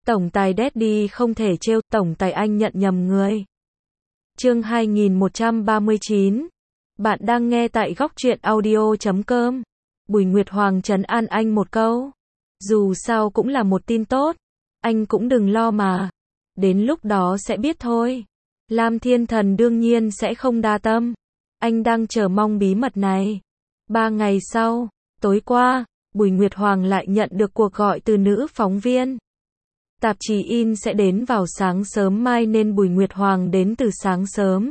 Tổng tài Daddy không thể trêu, tổng tài anh nhận nhầm người. Chương 2139. Bạn đang nghe tại góc truyện audio.com. Bùi Nguyệt Hoàng trấn an anh một câu. Dù sao cũng là một tin tốt. Anh cũng đừng lo mà. Đến lúc đó sẽ biết thôi. Lam Thiên Thần đương nhiên sẽ không đa tâm. Anh đang chờ mong bí mật này. 3 ngày sau, tối qua, Bùi Nguyệt Hoàng lại nhận được cuộc gọi từ nữ phóng viên. Tạp chí in sẽ đến vào sáng sớm mai nên Bùi Nguyệt Hoàng đến từ sáng sớm.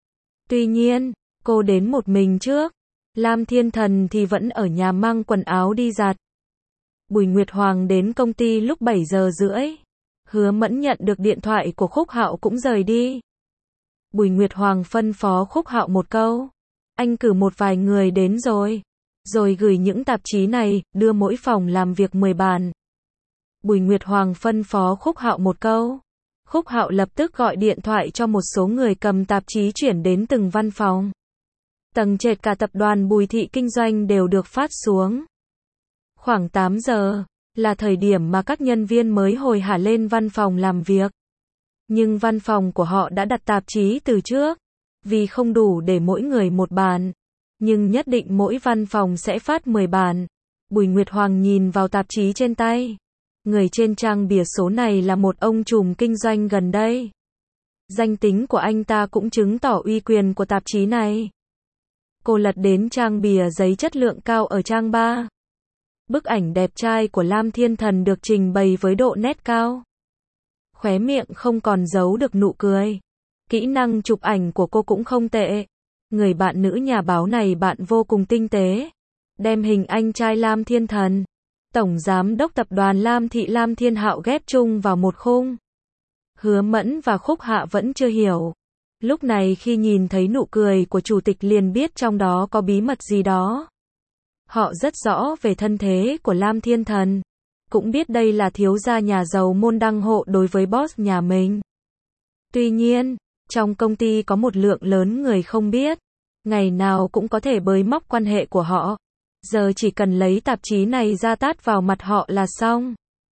Tuy nhiên, cô đến một mình trước. Lam Thiên Thần thì vẫn ở nhà mang quần áo đi giặt. Bùi Nguyệt Hoàng đến công ty lúc 7 giờ rưỡi. Hứa Mẫn nhận được điện thoại của Khúc Hạo cũng rời đi. Bùi Nguyệt Hoàng phân phó Khúc Hạo một câu. Anh cử một vài người đến rồi. Rồi gửi những tạp chí này, đưa mỗi phòng làm việc 10 bản. Bùi Nguyệt Hoàng phân phó Khúc Hạo một câu. Khúc Hạo lập tức gọi điện thoại cho một số người cầm tạp chí chuyển đến từng văn phòng. Tầng trệt cả tập đoàn Bùi Thị kinh doanh đều được phát xuống. Khoảng 8 giờ, là thời điểm mà các nhân viên mới hồi hả lên văn phòng làm việc. Nhưng văn phòng của họ đã đặt tạp chí từ trước. Vì không đủ để mỗi người một bản. Nhưng nhất định mỗi văn phòng sẽ phát 10 bản. Bùi Nguyệt Hoàng nhìn vào tạp chí trên tay. Người trên trang bìa số này là một ông trùm kinh doanh gần đây. Danh tính của anh ta cũng chứng tỏ uy quyền của tạp chí này. Cô lật đến trang bìa giấy chất lượng cao ở trang 3. Bức ảnh đẹp trai của Lam Thiên Thần được trình bày với độ nét cao. Khóe miệng không còn giấu được nụ cười. Kỹ năng chụp ảnh của cô cũng không tệ. Người bạn nữ nhà báo này bạn vô cùng tinh tế. Đem hình anh trai Lam Thiên Thần, Tổng Giám đốc Tập đoàn Lam Thị Lam Thiên Hạo ghép chung vào một khung. Hứa Mẫn và Khúc Hạ vẫn chưa hiểu. Lúc này khi nhìn thấy nụ cười của chủ tịch liền biết trong đó có bí mật gì đó. Họ rất rõ về thân thế của Lam Thiên Thần. Cũng biết đây là thiếu gia nhà giàu môn đăng hộ đối với boss nhà mình. Tuy nhiên, trong công ty có một lượng lớn người không biết. Ngày nào cũng có thể bới móc quan hệ của họ. Giờ chỉ cần lấy tạp chí này ra tát vào mặt họ là xong.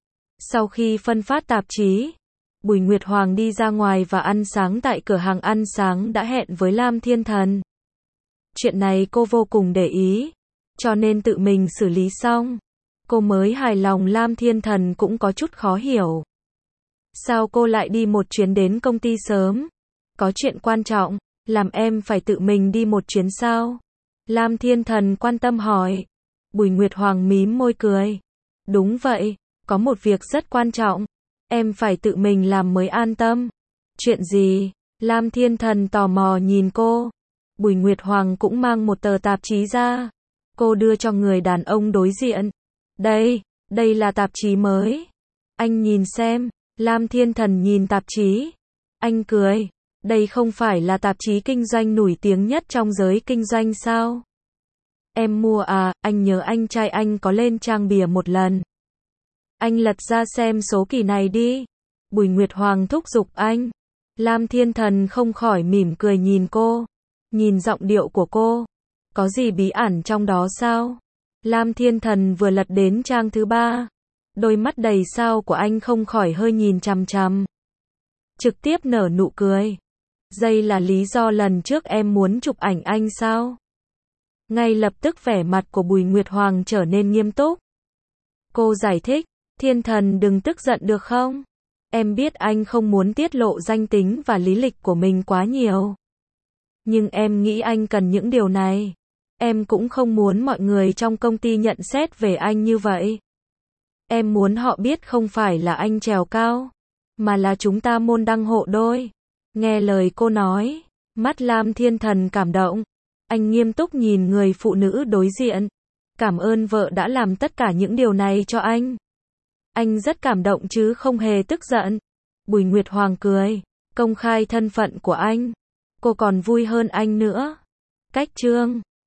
Sau khi phân phát tạp chí, Bùi Nguyệt Hoàng đi ra ngoài và ăn sáng tại cửa hàng ăn sáng đã hẹn với Lam Thiên Thần. Chuyện này cô vô cùng để ý, cho nên tự mình xử lý xong. Cô mới hài lòng. Lam Thiên Thần cũng có chút khó hiểu. Sao cô lại đi một chuyến đến công ty sớm? Có chuyện quan trọng, làm em phải tự mình đi một chuyến sao? Lam Thiên Thần quan tâm hỏi. Bùi Nguyệt Hoàng mím môi cười. Đúng vậy, có một việc rất quan trọng. Em phải tự mình làm mới an tâm. Chuyện gì? Lam Thiên Thần tò mò nhìn cô. Bùi Nguyệt Hoàng cũng mang một tờ tạp chí ra. Cô đưa cho người đàn ông đối diện. Đây là tạp chí mới. Anh nhìn xem. Lam Thiên Thần nhìn tạp chí. Anh cười. Đây không phải là tạp chí kinh doanh nổi tiếng nhất trong giới kinh doanh sao? Em mua à? Anh nhớ anh trai anh có lên trang bìa một lần. Anh lật ra xem số kỳ này đi. Bùi Nguyệt Hoàng thúc giục anh. Lam Thiên Thần không khỏi mỉm cười nhìn cô. Nhìn giọng điệu của cô. Có gì bí ẩn trong đó sao? Lam Thiên Thần vừa lật đến trang thứ 3. Đôi mắt đầy sao của anh không khỏi hơi nhìn chằm chằm. Trực tiếp nở nụ cười. Đây là lý do lần trước em muốn chụp ảnh anh sao? Ngay lập tức vẻ mặt của Bùi Nguyệt Hoàng trở nên nghiêm túc. Cô giải thích. Thiên Thần đừng tức giận được không? Em biết anh không muốn tiết lộ danh tính và lý lịch của mình quá nhiều. Nhưng em nghĩ anh cần những điều này. Em cũng không muốn mọi người trong công ty nhận xét về anh như vậy. Em muốn họ biết không phải là anh trèo cao, mà là chúng ta môn đăng hộ đôi. Nghe lời cô nói, mắt Lam Thiên Thần cảm động. Anh nghiêm túc nhìn người phụ nữ đối diện. Cảm ơn vợ đã làm tất cả những điều này cho anh. Anh rất cảm động chứ không hề tức giận. Bùi Nguyệt Hoàng cười. Công khai thân phận của anh. Cô còn vui hơn anh nữa. Cách chương